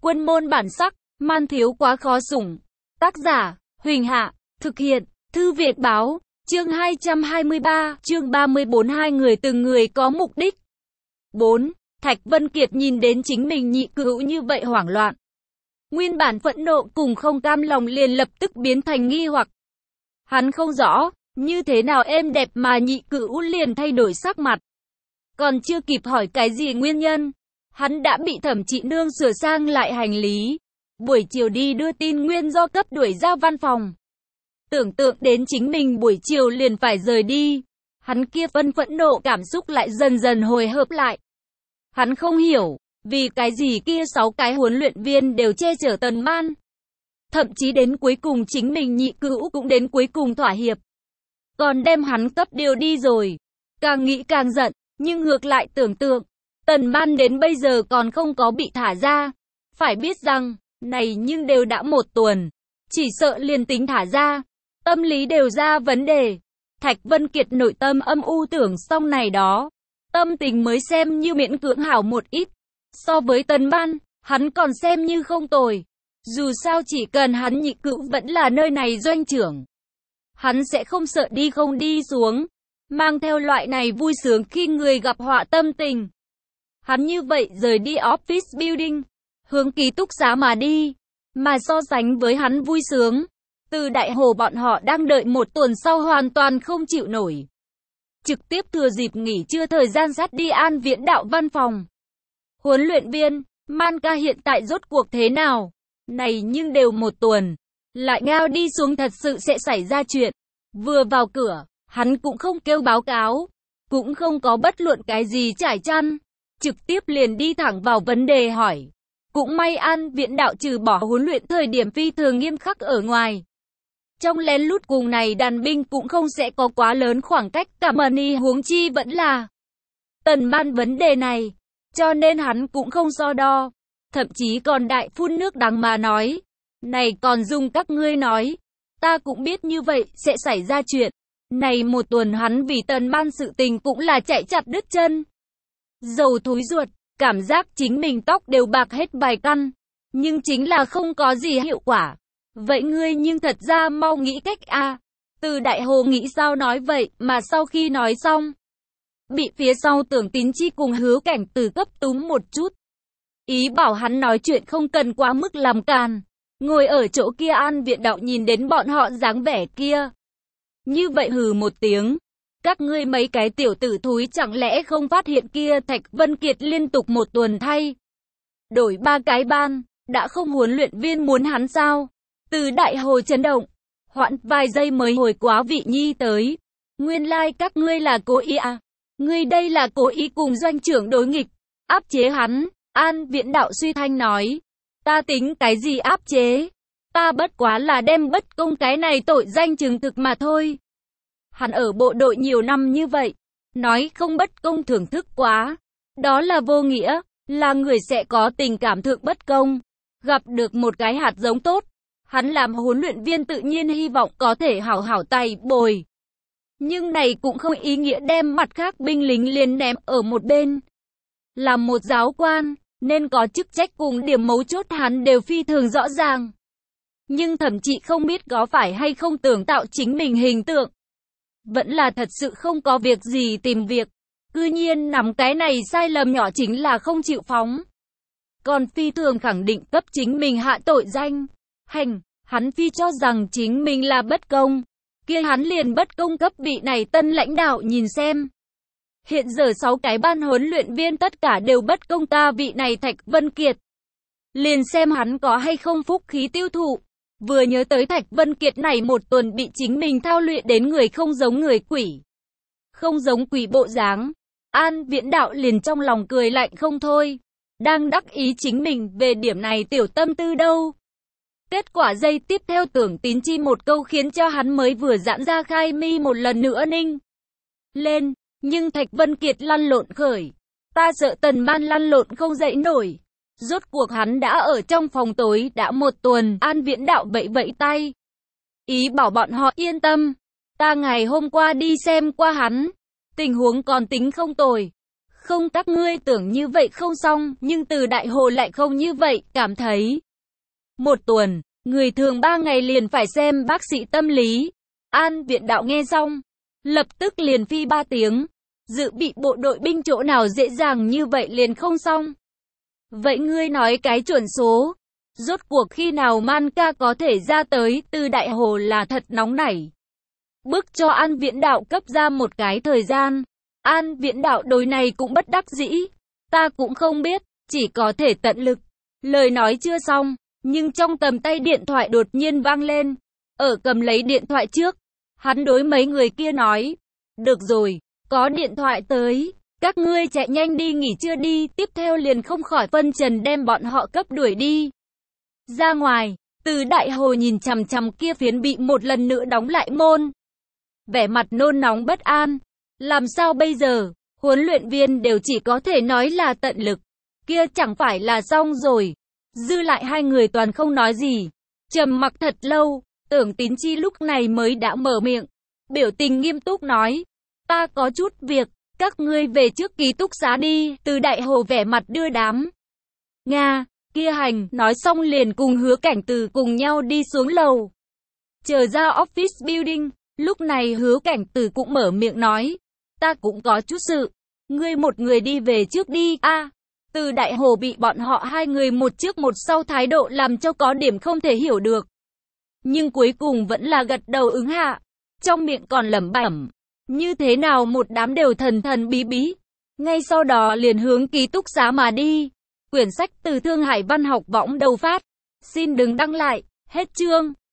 Quân môn bản sắc, man thiếu quá khó sủng. Tác giả, Huỳnh Hạ, thực hiện, Thư Viện Báo, chương 223, chương 34 hai người từng người có mục đích. 4. Thạch Vân Kiệt nhìn đến chính mình nhị cữu hữu như vậy hoảng loạn. Nguyên bản phẫn nộ cùng không cam lòng liền lập tức biến thành nghi hoặc. Hắn không rõ, như thế nào êm đẹp mà nhị cữu hữu liền thay đổi sắc mặt. Còn chưa kịp hỏi cái gì nguyên nhân, hắn đã bị Thẩm Trị Nương sửa sang lại hành lý. Buổi chiều đi đưa tin nguyên do cấp đuổi ra văn phòng. Tưởng tượng đến chính mình buổi chiều liền phải rời đi, hắn kia phẫn nộ cảm xúc lại dần dần hồi hợp lại. Hắn không hiểu, vì cái gì kia 6 cái huấn luyện viên đều che chở Tần Man. Thậm chí đến cuối cùng chính mình nhị cữu cũng đến cuối cùng thỏa hiệp. Còn đem hắn cấp điều đi rồi. Càng nghĩ càng giận, nhưng ngược lại tưởng tượng, Tần Man đến bây giờ còn không có bị thả ra. Phải biết rằng, này nhưng đều đã 1 tuần, chỉ sợ liền tính thả ra, tâm lý đều ra vấn đề. Thạch Vân Kiệt nội tâm âm u tưởng xong này đó, tâm tình mới xem như miễn cưỡng hảo một ít. So với Tần Man, hắn còn xem như không tồi. Dù sao chỉ cần hắn nhị cữu vẫn là nơi này doanh trưởng, hắn sẽ không sợ đi không đi xuống, mang theo loại này vui sướng khi người gặp họa tâm tình. Hắn như vậy rời đi office building, hướng ký túc xá mà đi, mà so sánh với hắn vui sướng, Từ Đại Hồ bọn họ đang đợi 1 tuần sau hoàn toàn không chịu nổi. Trực tiếp thừa dịp nghỉ trưa thời gian dắt đi An Viễn Đạo văn phòng. Huấn luyện viên, Man ca hiện tại rốt cuộc thế nào? Này nhưng đều 1 tuần, lại ngao đi xuống thật sự sẽ xảy ra chuyện. Vừa vào cửa, hắn cũng không kêu báo cáo, cũng không có bất luận cái gì trải chăn, trực tiếp liền đi thẳng vào vấn đề hỏi. Cũng may An Viễn Đạo trừ bỏ huấn luyện thời điểm phi thường nghiêm khắc ở ngoài, trong lén lút cùng này đàn binh cũng không sẽ có quá lớn khoảng cách, cảm ơn y huống chi vẫn là Tần Man vấn đề này, cho nên hắn cũng không so đo, thậm chí còn đại phun nước đắng mà nói, này còn dùng các ngươi nói, ta cũng biết như vậy sẽ xảy ra chuyện. Này 1 tuần hắn vì Tần Man sự tình cũng là chạy chặt đứt chân, dầu thối ruột, cảm giác chính mình tóc đều bạc hết vài căn, nhưng chính là không có gì hiệu quả. Vậy ngươi nhưng thật ra mau nghĩ cách a. Từ Đại Hồ nghĩ sao nói vậy, mà sau khi nói xong, bị phía sau Tưởng Tín Chi cùng Hứa Cảnh Từ cấp túm một chút. Ý bảo hắn nói chuyện không cần quá mức làm càn. Ngồi ở chỗ kia An Viễn Đạo nhìn đến bọn họ dáng vẻ kia, như vậy hừ một tiếng. Các ngươi mấy cái tiểu tử thúi chẳng lẽ không phát hiện kia Thạch Vân Kiệt liên tục 1 tuần thay đổi 3 cái ban, đã không huấn luyện viên muốn hắn sao? Từ Đại Hồ chấn động, hoãn vài giây mới hồi quá vị nhi tới. Nguyên lai các ngươi là cố ý à? Ngươi đây là cố ý cùng doanh trưởng đối nghịch, áp chế hắn. An Viễn Đạo suy thanh nói, ta tính cái gì áp chế? Ta bất quá là đem bất công cái này tội danh trừng thực mà thôi. Hắn ở bộ đội nhiều năm như vậy, nói không bất công thưởng thức quá, đó là vô nghĩa, là người sẽ có tình cảm thượng bất công. Gặp được một cái hạt giống tốt, hắn làm huấn luyện viên tự nhiên hy vọng có thể hảo hảo tay bồi. Nhưng này cũng không ý nghĩa đem mặt khác binh lính liền ném ở một bên. Làm một giáo quan, nên có chức trách cùng điểm mấu chốt hắn đều phi thường rõ ràng. Nhưng thậm chí không biết có phải hay không tưởng tạo chính mình hình tượng. Vẫn là thật sự không có việc gì tìm việc. Cư nhiên nắm cái này sai lầm nhỏ chính là không chịu phóng. Còn phi thường khẳng định cấp chính mình hạ tội danh. Hắn phi cho rằng chính mình là bất công. Kia hắn liền bất công cấp vị này tân lãnh đạo nhìn xem. Hiện giờ 6 cái ban huấn luyện viên tất cả đều bất công ta vị này Thạch Vân Kiệt. Liền xem hắn có hay không phúc khí tiêu thụ. Vừa nhớ tới Thạch Vân Kiệt này 1 tuần bị chính mình thao luyện đến người không giống người quỷ, không giống quỷ bộ dáng, An Viễn Đạo liền trong lòng cười lạnh không thôi. Đang đắc ý chính mình về điểm này tiểu tâm tư đâu. Kết quả giây tiếp theo Tưởng Tín Chi một câu khiến cho hắn mới vừa giãn ra khai mi một lần nữa ninh lên. Nhưng Thạch Vân Kiệt lăn lộn khởi. Ta sợ Tần Man lăn lộn không dậy nổi. Rốt cuộc hắn đã ở trong phòng tối đã 1 tuần. An Viễn Đạo vẫy vẫy tay, ý bảo bọn họ yên tâm. Ta ngày hôm qua đi xem qua hắn, tình huống còn tính không tồi, Không, các ngươi tưởng như vậy không xong, nhưng Từ Đại Hồ lại không như vậy, cảm thấy 1 tuần, người thường 3 ngày liền phải xem bác sĩ tâm lý. An Viện Đạo nghe xong, lập tức liền phi 3 tiếng. Dự bị bộ đội binh chỗ nào dễ dàng như vậy liền không xong. Vậy ngươi nói cái chuẩn số. Rốt cuộc khi nào Man ca có thể ra tới, Từ Đại Hồ là thật nóng nảy. Bức cho An Viễn Đạo cấp ra một cái thời gian. An Viễn Đạo đối này cũng bất đắc dĩ. Ta cũng không biết, chỉ có thể tận lực. Lời nói chưa xong, nhưng trong tầm tay điện thoại đột nhiên vang lên. Ở cầm lấy điện thoại trước, hắn đối mấy người kia nói. Được rồi, có điện thoại tới. Các ngươi chạy nhanh đi nghỉ trưa đi, tiếp theo liền không khỏi phân trần đem bọn họ cấp đuổi đi. Ra ngoài, Từ Đại Hồ nhìn chằm chằm kia phiến bị một lần nữa đóng lại môn. Vẻ mặt nôn nóng bất an. Làm sao bây giờ? Huấn luyện viên đều chỉ có thể nói là tận lực. Kia chẳng phải là xong rồi. Dư lại hai người toàn không nói gì. Trầm mặc thật lâu, Tưởng Tín Chi lúc này mới đã mở miệng. Biểu tình nghiêm túc nói. Ta có chút việc, các ngươi về trước ký túc xá đi. Từ Đại Hồ vẻ mặt đưa đám. Nga, kia hành, nói xong liền cùng Hứa Cảnh Từ cùng nhau đi xuống lầu. Chờ ra office building, lúc này Hứa Cảnh Từ cũng mở miệng nói. Ta cũng có chút sự, ngươi một người đi về trước đi. Từ Đại Hồ bị bọn họ hai người một trước một sau thái độ làm cho có điểm không thể hiểu được. Nhưng cuối cùng vẫn là gật đầu ứng hạ, trong miệng còn lẩm bẩm. Như thế nào một đám đều thần thần bí bí. Ngay sau đó liền hướng ký túc xá mà đi. Quyển sách từ Thương Hải Văn học võng đầu phát. Xin đừng đăng lại, hết chương.